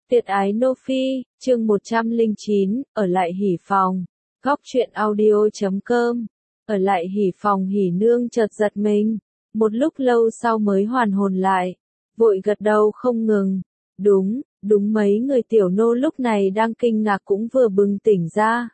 Tuyệt ái Nô Phi, chương 109, ở lại hỉ phòng. Góc truyện audio.com. Ở lại hỉ phòng hỉ nương chợt giật mình. Một lúc lâu sau mới hoàn hồn lại. Vội gật đầu không ngừng. Đúng mấy người tiểu nô lúc này đang kinh ngạc cũng vừa bừng tỉnh ra.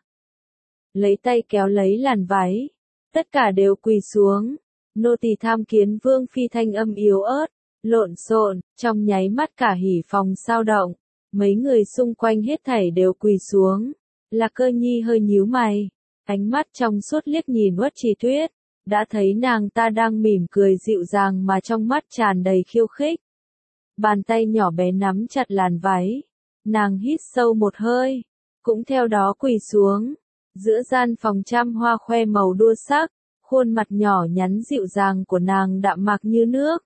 Lấy tay kéo lấy làn váy. Tất cả đều quỳ xuống. Nô tỳ tham kiến Vương Phi thanh âm yếu ớt, lộn xộn, trong nháy mắt cả hỉ phòng sao động. Mấy người xung quanh hết thảy đều quỳ xuống. Lạc Cơ Nhi hơi nhíu mày, ánh mắt trong suốt liếc nhìn Uất Trì Tuyết, đã thấy nàng ta đang mỉm cười dịu dàng mà trong mắt tràn đầy khiêu khích. Bàn tay nhỏ bé nắm chặt làn váy, nàng hít sâu một hơi, cũng theo đó quỳ xuống. Giữa gian phòng trăm hoa khoe màu đua sắc, khuôn mặt nhỏ nhắn dịu dàng của nàng đạm mạc như nước.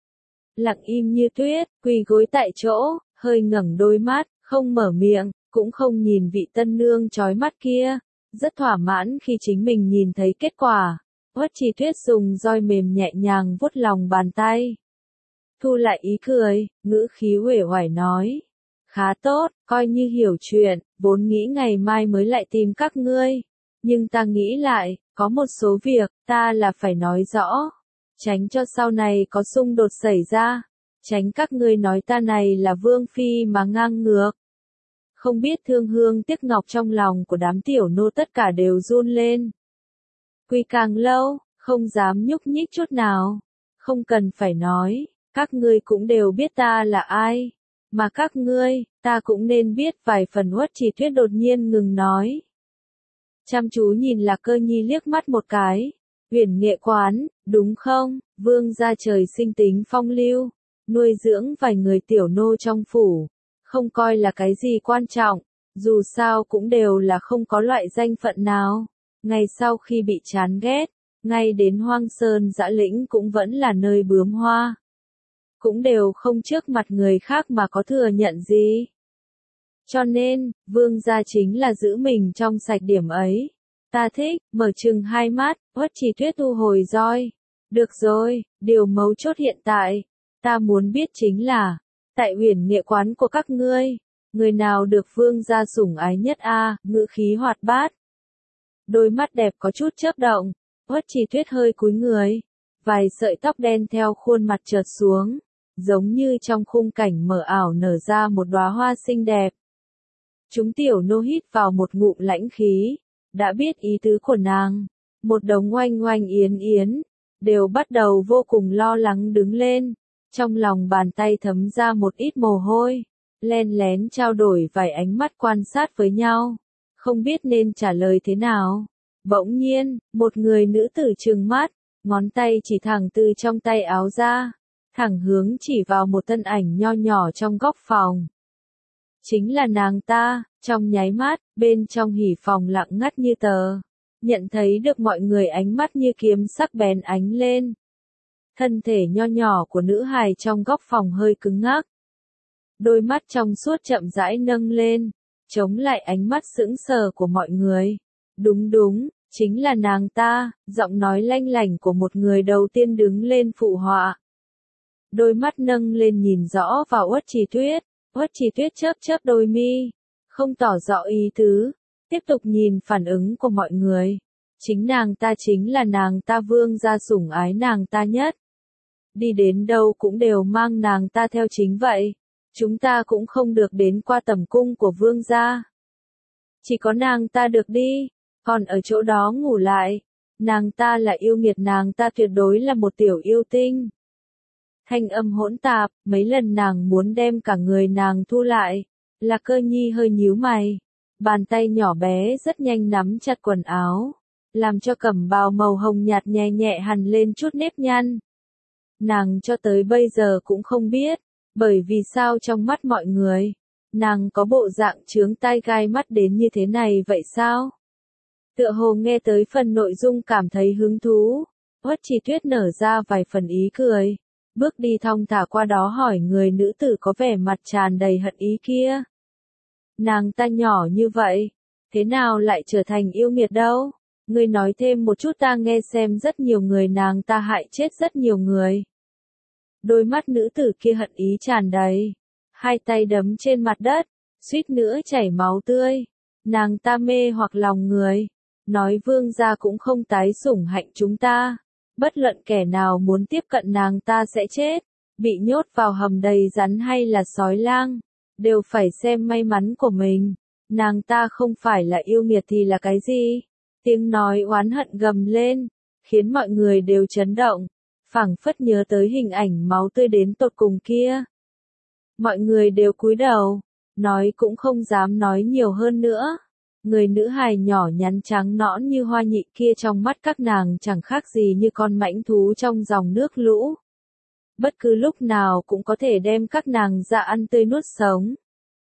Lặng im như tuyết, quỳ gối tại chỗ, hơi ngẩng đôi mắt, không mở miệng, cũng không nhìn vị tân nương chói mắt kia, rất thỏa mãn khi chính mình nhìn thấy kết quả. Uất Trì Tuyết dùng roi mềm nhẹ nhàng vuốt lòng bàn tay. Thu lại ý cười, ngữ khí uể oải nói. Khá tốt, coi như hiểu chuyện, vốn nghĩ ngày mai mới lại tìm các ngươi. Nhưng ta nghĩ lại, có một số việc, ta là phải nói rõ. Tránh cho sau này có xung đột xảy ra. Tránh các ngươi nói ta này là Vương Phi mà ngang ngược. Không biết thương hương tiếc ngọc trong lòng của đám tiểu nô tất cả đều run lên. Quỳ càng lâu, không dám nhúc nhích chút nào. Không cần phải nói, các ngươi cũng đều biết ta là ai. Mà các ngươi, ta cũng nên biết vài phần. Uất Trì Tuyết đột nhiên ngừng nói. Chăm chú nhìn Lạc Cơ Nhi liếc mắt một cái. Uyển Nghệ Quán, đúng không? Vương gia trời sinh tính phong lưu, nuôi dưỡng vài người tiểu nô trong phủ, không coi là cái gì quan trọng, dù sao cũng đều là không có loại danh phận nào. Ngày sau khi bị chán ghét, ngay đến Hoang Sơn Dã Lĩnh cũng vẫn là nơi bướm hoa. Cũng đều không trước mặt người khác mà có thừa nhận gì. Cho nên, vương gia chính là giữ mình trong sạch điểm ấy. Ta thích, mở chừng hai mắt, Uất Trì Tuyết thu hồi roi. Được rồi, điều mấu chốt hiện tại, ta muốn biết chính là, tại Uyển Nghệ Quán của các ngươi, người nào được vương gia sủng ái nhất a? Ngữ khí hoạt bát. Đôi mắt đẹp có chút chớp động, Uất Trì Tuyết hơi cúi người, vài sợi tóc đen theo khuôn mặt chợt xuống, giống như trong khung cảnh mờ ảo nở ra một đóa hoa xinh đẹp. Chúng tiểu nô hít vào một ngụm lãnh khí, đã biết ý tứ của nàng, một đống oanh oanh yến yến, đều bắt đầu vô cùng lo lắng đứng lên, trong lòng bàn tay thấm ra một ít mồ hôi, len lén trao đổi vài ánh mắt quan sát với nhau, không biết nên trả lời thế nào. Bỗng nhiên, một người nữ tử trừng mắt, ngón tay chỉ thẳng từ trong tay áo ra, thẳng hướng chỉ vào một thân ảnh nho nhỏ trong góc phòng. Chính là nàng ta, trong nháy mắt, bên trong hỉ phòng lặng ngắt như tờ, nhận thấy được mọi người ánh mắt như kiếm sắc bén ánh lên. Thân thể nho nhỏ của nữ hài trong góc phòng hơi cứng ngắc. Đôi mắt trong suốt chậm rãi nâng lên, chống lại ánh mắt sững sờ của mọi người. Đúng, chính là nàng ta, giọng nói lanh lảnh của một người đầu tiên đứng lên phụ họa. Đôi mắt nâng lên nhìn rõ vào Uất Trì Tuyết. Uất Trì Tuyết chớp chớp đôi mi, không tỏ rõ ý tứ, tiếp tục nhìn phản ứng của mọi người. Chính là nàng ta vương gia sủng ái nàng ta nhất. Đi đến đâu cũng đều mang nàng ta theo chính vậy. Chúng ta cũng không được đến qua tầm cung của vương gia. Chỉ có nàng ta được đi, còn ở chỗ đó ngủ lại. Nàng ta là yêu nghiệt, nàng ta tuyệt đối là một tiểu yêu tinh. Thanh âm hỗn tạp, mấy lần nàng muốn đem cả người nàng thu lại. Lạc Cơ Nhi hơi nhíu mày. Bàn tay nhỏ bé rất nhanh nắm chặt quần áo, làm cho cẩm bào màu hồng nhạt nhẹ nhẹ hằn lên chút nếp nhăn. Nàng cho tới bây giờ cũng không biết, bởi vì sao trong mắt mọi người, nàng có bộ dạng chướng tai gai mắt đến như thế này vậy sao? Tựa hồ nghe tới phần nội dung cảm thấy hứng thú, Uất Trì Tuyết nở ra vài phần ý cười, bước đi thong thả qua đó hỏi người nữ tử có vẻ mặt tràn đầy hận ý kia. Nàng ta nhỏ như vậy, thế nào lại trở thành yêu nghiệt đâu? Ngươi nói thêm một chút ta nghe xem. Rất nhiều người nàng ta hại chết rất nhiều người. Đôi mắt nữ tử kia hận ý tràn đầy. hai tay đấm trên mặt đất, suýt nữa chảy máu tươi. Nàng ta mê hoặc lòng người, nói vương gia cũng không tái sủng hạnh chúng ta. Bất luận kẻ nào muốn tiếp cận nàng ta sẽ chết, bị nhốt vào hầm đầy rắn hay là sói lang, đều phải xem may mắn của mình. Nàng ta không phải là yêu nghiệt thì là cái gì? Tiếng nói oán hận gầm lên, khiến mọi người đều chấn động, phảng phất nhớ tới hình ảnh máu tươi đến tột cùng kia. Mọi người đều cúi đầu, nói cũng không dám nói nhiều hơn nữa. Người nữ hài nhỏ nhắn trắng nõn như hoa nhị kia trong mắt các nàng chẳng khác gì như con mãnh thú trong dòng nước lũ. Bất cứ lúc nào cũng có thể đem các nàng ra ăn tươi nuốt sống.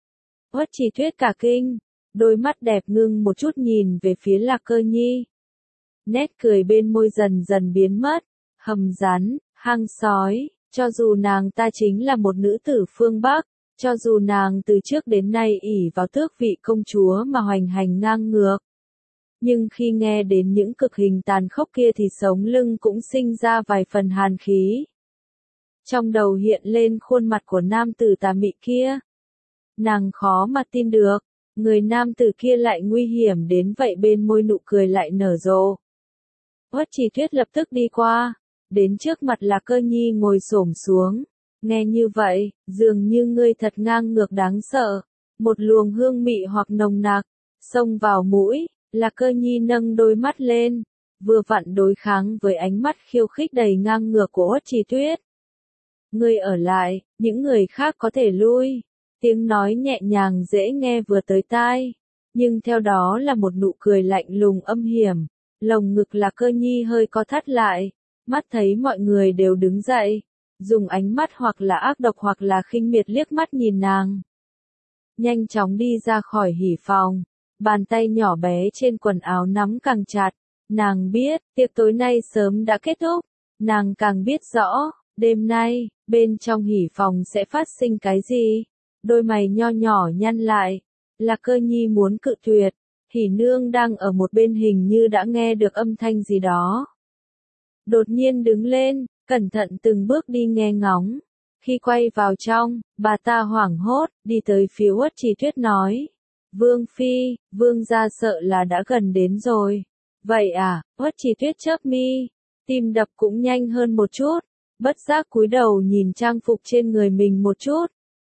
Uất Trì Tuyết cả kinh, đôi mắt đẹp ngưng một chút nhìn về phía Lạc Cơ Nhi. Nét cười bên môi dần dần biến mất, hầm rắn, hang sói, cho dù nàng ta chính là một nữ tử phương Bắc, cho dù nàng từ trước đến nay ỷ vào tước vị công chúa mà hoành hành ngang ngược. Nhưng khi nghe đến những cực hình tàn khốc kia thì sống lưng cũng sinh ra vài phần hàn khí. Trong đầu hiện lên khuôn mặt của nam tử tà mị kia. Nàng khó mà tin được, người nam tử kia lại nguy hiểm đến vậy, bên môi nụ cười lại nở rộ. Uất Trì Tuyết lập tức đi qua, đến trước mặt Lạc Cơ Nhi ngồi xổm xuống. Nghe như vậy, dường như ngươi thật ngang ngược đáng sợ. Một luồng hương mị hoặc nồng nặc, xông vào mũi, Lạc Cơ Nhi nâng đôi mắt lên, vừa vặn đối kháng với ánh mắt khiêu khích đầy ngang ngược của Uất Trì Tuyết. Ngươi ở lại, những người khác có thể lui. Tiếng nói nhẹ nhàng dễ nghe vừa tới tai, nhưng theo đó là một nụ cười lạnh lùng âm hiểm. Lồng ngực Lạc Cơ Nhi hơi co thắt lại, mắt thấy mọi người đều đứng dậy, dùng ánh mắt hoặc là ác độc hoặc là khinh miệt liếc mắt nhìn nàng. Nhanh chóng đi ra khỏi hỉ phòng, bàn tay nhỏ bé trên quần áo nắm càng chặt. Nàng biết, tiệc tối nay sớm đã kết thúc, nàng càng biết rõ, đêm nay, bên trong hỉ phòng sẽ phát sinh cái gì. Đôi mày nho nhỏ nhăn lại, Lạc Cơ Nhi muốn cự tuyệt, Hỉ Nương đang ở một bên hình như đã nghe được âm thanh gì đó. Đột nhiên đứng lên, cẩn thận từng bước đi nghe ngóng. Khi quay vào trong, bà ta hoảng hốt, đi tới phía Uất Trì Tuyết nói. Vương Phi, Vương gia sợ là đã gần đến rồi. Vậy à, Uất Trì Tuyết chớp mi, tim đập cũng nhanh hơn một chút, bất giác cúi đầu nhìn trang phục trên người mình một chút.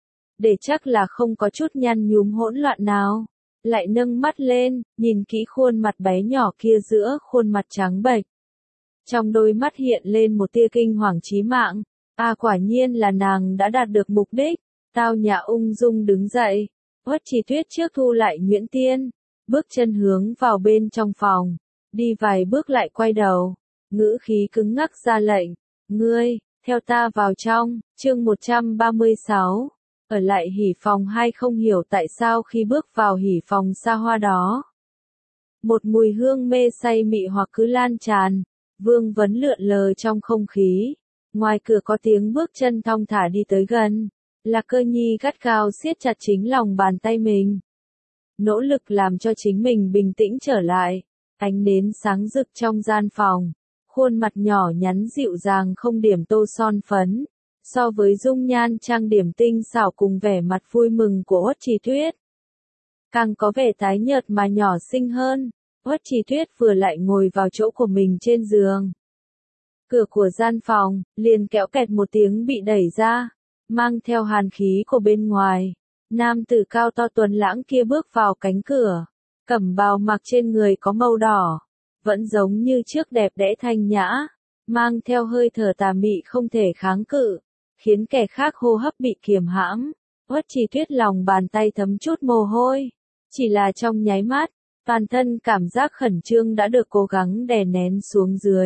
Để chắc là không có chút nhăn nhúm hỗn loạn nào. Lại nâng mắt lên, nhìn kỹ khuôn mặt bé nhỏ kia giữa khuôn mặt trắng bệch. Trong đôi mắt hiện lên một tia kinh hoàng chí mạng. Quả nhiên là nàng đã đạt được mục đích. Tao nhã ung dung đứng dậy. Uất Trì Tuyết trước thu lại nhuyễn tiên, bước chân hướng vào bên trong phòng. Đi vài bước lại quay đầu, ngữ khí cứng ngắc ra lệnh. Ngươi, theo ta vào trong. Chương 136. Ở lại hỉ phòng hay không hiểu tại sao khi bước vào hỉ phòng xa hoa đó. Một mùi hương mê say mị hoặc cứ lan tràn, vương vấn lượn lờ trong không khí. Ngoài cửa có tiếng bước chân thong thả đi tới gần. Lạc Cơ Nhi gắt gao siết chặt chính lòng bàn tay mình. Nỗ lực làm cho chính mình bình tĩnh trở lại. Ánh nến sáng rực trong gian phòng. Khuôn mặt nhỏ nhắn dịu dàng không điểm tô son phấn. So với dung nhan trang điểm tinh xảo cùng vẻ mặt vui mừng của Uất Trì Tuyết, càng có vẻ tái nhợt mà nhỏ xinh hơn. Uất Trì Tuyết vừa lại ngồi vào chỗ của mình trên giường. Cửa của gian phòng, liền kéo kẹt một tiếng bị đẩy ra, mang theo hàn khí của bên ngoài. Nam tử cao to tuấn lãng kia bước vào cánh cửa, cẩm bào mặc trên người có màu đỏ, vẫn giống như trước đẹp đẽ thanh nhã, mang theo hơi thở tà mị không thể kháng cự, khiến kẻ khác hô hấp bị kiềm hãm. Uất Trì Tuyết lòng bàn tay thấm chút mồ hôi, chỉ là trong nháy mắt, toàn thân cảm giác khẩn trương đã được cố gắng đè nén xuống dưới.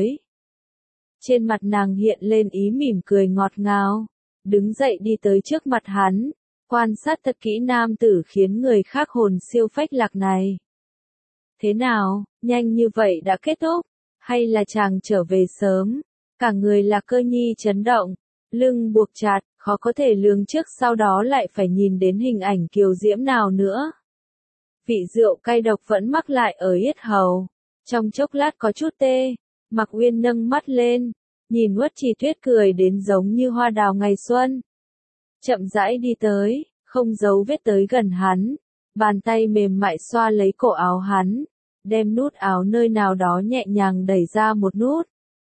Trên mặt nàng hiện lên ý mỉm cười ngọt ngào, đứng dậy đi tới trước mặt hắn, quan sát thật kỹ nam tử khiến người khác hồn siêu phách lạc này. Thế nào, nhanh như vậy đã kết thúc, hay là chàng trở về sớm? Cả người Lạc Cơ Nhi chấn động, lưng buộc chặt, khó có thể lường trước sau đó lại phải nhìn đến hình ảnh kiều diễm nào nữa. Vị rượu cay độc vẫn mắc lại ở yết hầu, trong chốc lát có chút tê. Mạc Uyên nâng mắt lên, nhìn Uất Trì Tuyết cười đến giống như hoa đào ngày xuân. chậm rãi đi tới, không giấu vết tới gần hắn, bàn tay mềm mại xoa lấy cổ áo hắn, đem nút áo nơi nào đó nhẹ nhàng đẩy ra một nút.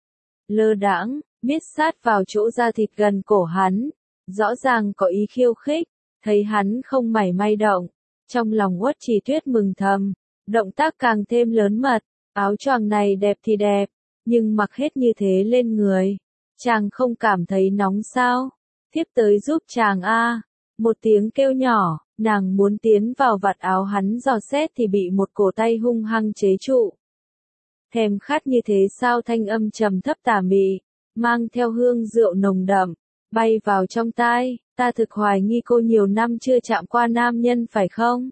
Lơ đãng, miết sát vào chỗ da thịt gần cổ hắn, rõ ràng có ý khiêu khích, thấy hắn không mảy may động, trong lòng Uất Trì Tuyết mừng thầm, động tác càng thêm lớn mật, áo choàng này đẹp thì đẹp, nhưng mặc hết như thế lên người, chàng không cảm thấy nóng sao? Thiếp tới giúp chàng a. Một tiếng kêu nhỏ, nàng muốn tiến vào vạt áo hắn dò xét thì bị một cổ tay hung hăng chế trụ. Thèm khát như thế sao? Thanh âm trầm thấp tà mị, mang theo hương rượu nồng đậm, bay vào trong tai, ta thực hoài nghi cô nhiều năm chưa chạm qua nam nhân phải không?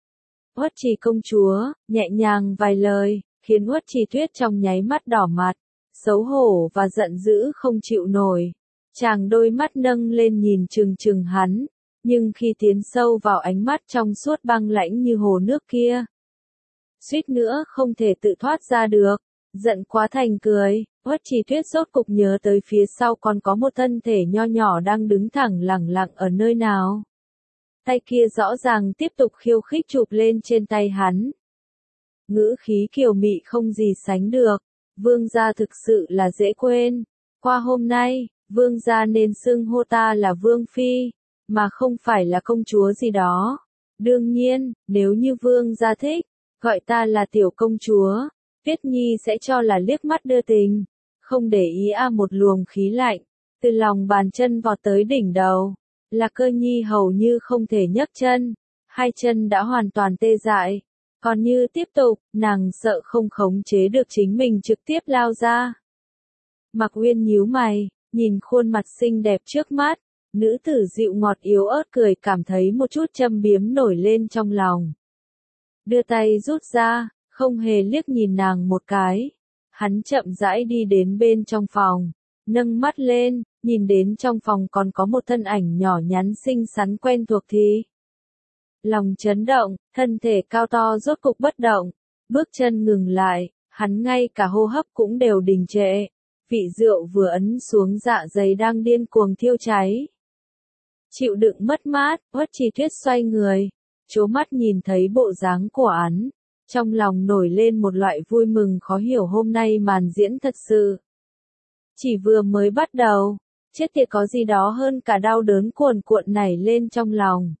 Uất Trì công chúa, nhẹ nhàng vài lời, khiến Uất Trì Tuyết trong nháy mắt đỏ mặt, xấu hổ và giận dữ không chịu nổi. Chàng đôi mắt nâng lên nhìn chừng chừng hắn, nhưng khi tiến sâu vào ánh mắt trong suốt băng lãnh như hồ nước kia, suýt nữa không thể tự thoát ra được, giận quá thành cười. Uất Trì Tuyết rốt cục nhớ tới phía sau còn có một thân thể nho nhỏ đang đứng thẳng lẳng lặng ở nơi nào. Tay kia rõ ràng tiếp tục khiêu khích chụp lên trên tay hắn. Ngữ khí kiều mị không gì sánh được, vương gia thực sự là dễ quên. Qua hôm nay, vương gia nên xưng hô ta là vương phi, mà không phải là công chúa gì đó. Đương nhiên, nếu như vương gia thích, gọi ta là tiểu công chúa, Tuyết Nhi sẽ cho là liếc mắt đưa tình, không để ý. Một luồng khí lạnh, từ lòng bàn chân vọt tới đỉnh đầu. Lạc Cơ Nhi hầu như không thể nhấc chân, hai chân đã hoàn toàn tê dại. Còn như tiếp tục, nàng sợ không khống chế được chính mình trực tiếp lao ra. Mạc Uyên nhíu mày, nhìn khuôn mặt xinh đẹp trước mắt, nữ tử dịu ngọt yếu ớt cười cảm thấy một chút châm biếm nổi lên trong lòng. Đưa tay rút ra, không hề liếc nhìn nàng một cái. Hắn chậm rãi đi đến bên trong phòng, nâng mắt lên, nhìn đến trong phòng còn có một thân ảnh nhỏ nhắn xinh xắn quen thuộc thì lòng chấn động, thân thể cao to rốt cục bất động, bước chân ngừng lại, hắn ngay cả hô hấp cũng đều đình trệ, vị rượu vừa ấn xuống dạ dày đang điên cuồng thiêu cháy. Chịu đựng mất mát, Uất Trì Tuyết xoay người, trố mắt nhìn thấy bộ dáng của hắn, trong lòng nổi lên một loại vui mừng khó hiểu. Hôm nay màn diễn thật sự chỉ vừa mới bắt đầu, chết tiệt, có gì đó hơn cả đau đớn cuồn cuộn nảy lên trong lòng.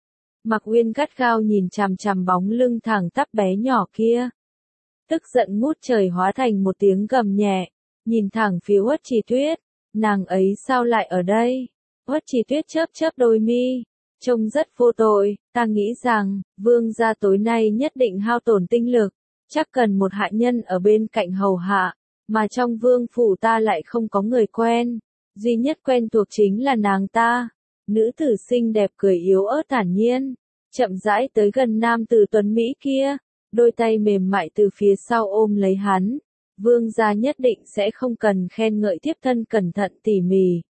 Mạc Uyên gắt gao nhìn chằm chằm bóng lưng thẳng tắp bé nhỏ kia. Tức giận ngút trời hóa thành một tiếng gầm nhẹ, nhìn thẳng phía Uất Trì Tuyết, nàng ấy sao lại ở đây? Uất Trì Tuyết chớp chớp đôi mi, trông rất vô tội, ta nghĩ rằng, vương gia tối nay nhất định hao tổn tinh lực, chắc cần một hạ nhân ở bên cạnh hầu hạ, mà trong vương phủ ta lại không có người quen, duy nhất quen thuộc chính là nàng ta. Nữ tử xinh đẹp cười yếu ớt thản nhiên, chậm rãi tới gần nam tử tuấn Mỹ kia, đôi tay mềm mại từ phía sau ôm lấy hắn. Vương gia nhất định sẽ không cần khen ngợi thiếp thân cẩn thận tỉ mỉ.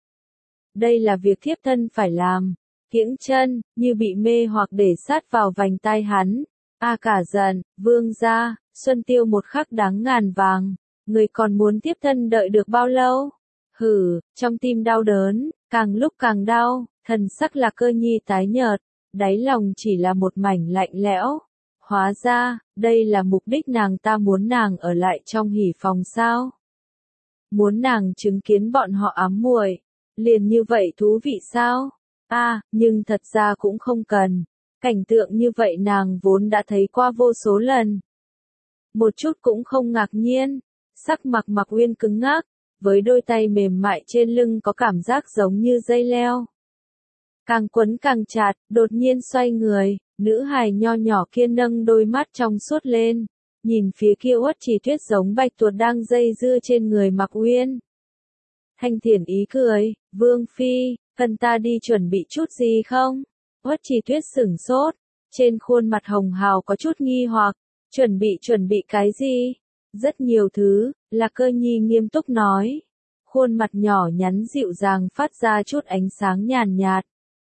Đây là việc thiếp thân phải làm. Kiễng chân, như bị mê hoặc để sát vào vành tai hắn. Cả giận, vương gia, Xuân Tiêu một khắc đáng ngàn vàng, người còn muốn thiếp thân đợi được bao lâu? Hử, trong tim đau đớn, càng lúc càng đau, thần sắc Lạc Cơ Nhi tái nhợt, đáy lòng chỉ là một mảnh lạnh lẽo. Hóa ra, đây là mục đích nàng ta muốn nàng ở lại trong hỉ phòng sao? Muốn nàng chứng kiến bọn họ ám muội, liền như vậy thú vị sao? Nhưng thật ra cũng không cần. Cảnh tượng như vậy nàng vốn đã thấy qua vô số lần. Một chút cũng không ngạc nhiên. Sắc mặt Mạc Uyên cứng ngắc, với đôi tay mềm mại trên lưng có cảm giác giống như dây leo. Càng quấn càng chặt, đột nhiên xoay người, nữ hài nho nhỏ kia nâng đôi mắt trong suốt lên, nhìn phía kia Uất Trì Tuyết giống bạch tuộc đang dây dưa trên người Mạc Uyên. Thanh thiển ý cười, vương phi, cần ta đi chuẩn bị chút gì không? Uất Trì Tuyết sửng sốt, trên khuôn mặt hồng hào có chút nghi hoặc, chuẩn bị cái gì? Rất nhiều thứ, Lạc Cơ Nhi nghiêm túc nói. Khuôn mặt nhỏ nhắn dịu dàng phát ra chút ánh sáng nhàn nhạt,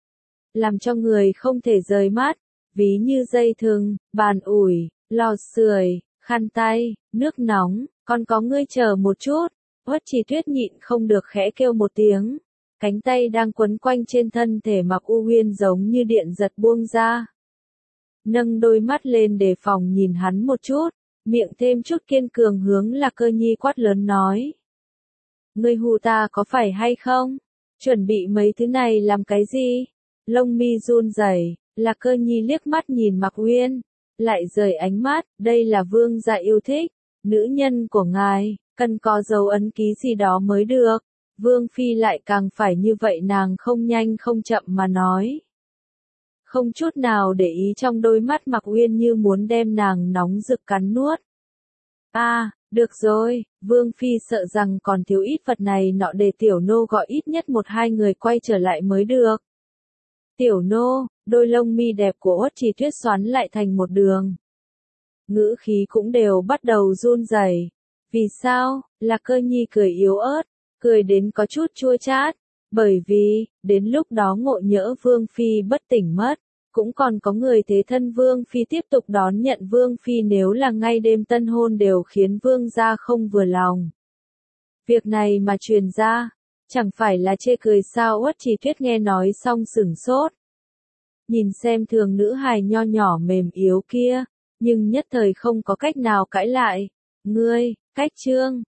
làm cho người không thể rời mắt, ví như dây thừng, bàn ủi, lò sưởi, khăn tay, nước nóng, còn có ngươi chờ một chút. Uất Trì Tuyết nhịn không được khẽ kêu một tiếng, cánh tay đang quấn quanh trên thân thể Mạc U Uyên giống như điện giật buông ra. Nâng đôi mắt lên đề phòng nhìn hắn một chút, miệng thêm chút kiên cường hướng Lạc Cơ Nhi quát lớn nói. Ngươi hù ta có phải hay không? Chuẩn bị mấy thứ này làm cái gì? Lông mi run rẩy, Lạc Cơ Nhi liếc mắt nhìn Mạc Uyên, lại rời ánh mắt, đây là vương gia yêu thích, nữ nhân của ngài, cần có dấu ấn ký gì đó mới được. Vương phi lại càng phải như vậy, nàng không nhanh không chậm mà nói. Không chút nào để ý trong đôi mắt Mạc Uyên như muốn đem nàng nóng rực cắn nuốt. Được rồi, Vương phi sợ rằng còn thiếu ít vật này nọ để tiểu nô gọi ít nhất 1-2 người quay trở lại mới được. Tiểu nô, đôi lông mi đẹp của Uất Trì Tuyết xoắn lại thành một đường. Ngữ khí cũng đều bắt đầu run rẩy. Vì sao? Lạc Cơ Nhi cười yếu ớt, cười đến có chút chua chát, bởi vì, đến lúc đó ngộ nhỡ Vương phi bất tỉnh mất, cũng còn có người thế thân Vương phi tiếp tục đón nhận Vương phi, nếu là ngay đêm tân hôn đều khiến Vương gia không vừa lòng. Việc này mà truyền ra, chẳng phải là chê cười sao? Uất Trì Tuyết nghe nói xong sửng sốt. Nhìn xem thường nữ hài nho nhỏ mềm yếu kia, nhưng nhất thời không có cách nào cãi lại. Ngươi, cách trương,